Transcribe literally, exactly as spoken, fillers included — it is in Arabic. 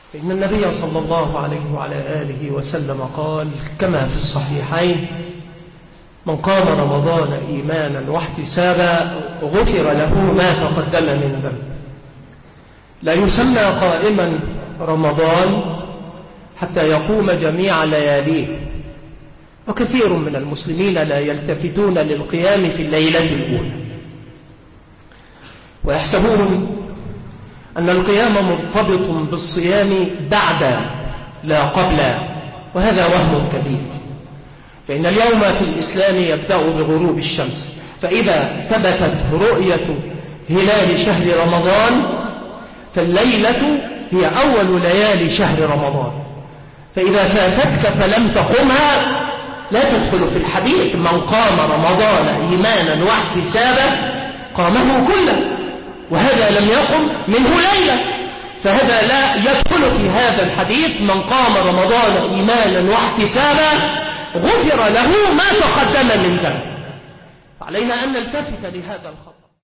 إن النبي صلى الله عليه وعلى آله وسلم قال كما في الصحيحين: من قام رمضان إيمانا واحتسابا غفر له ما تقدم من ذنب. لا يسمى قائما رمضان حتى يقوم جميع لياليه، وكثير من المسلمين لا يلتفتون للقيام في الليلة الأولى، ويحسبون أن القيام مرتبط بالصيام بعد لا قبل، وهذا وهم كبير. فإن اليوم في الإسلام يبدأ بغروب الشمس، فإذا ثبتت رؤية هلال شهر رمضان فالليلة هي أول ليالي شهر رمضان، فإذا فاتتك فلم تقمها لا تدخل في الحديث من قام رمضان إيمانا واحتسابا قامه كله، وهذا لم يقم منه ليلة، فهذا لا يدخل في هذا الحديث. من قام رمضان إيمانا واحتسابا غفر له ما تقدم من ذنب. علينا أن نلتفت لهذا الخطأ.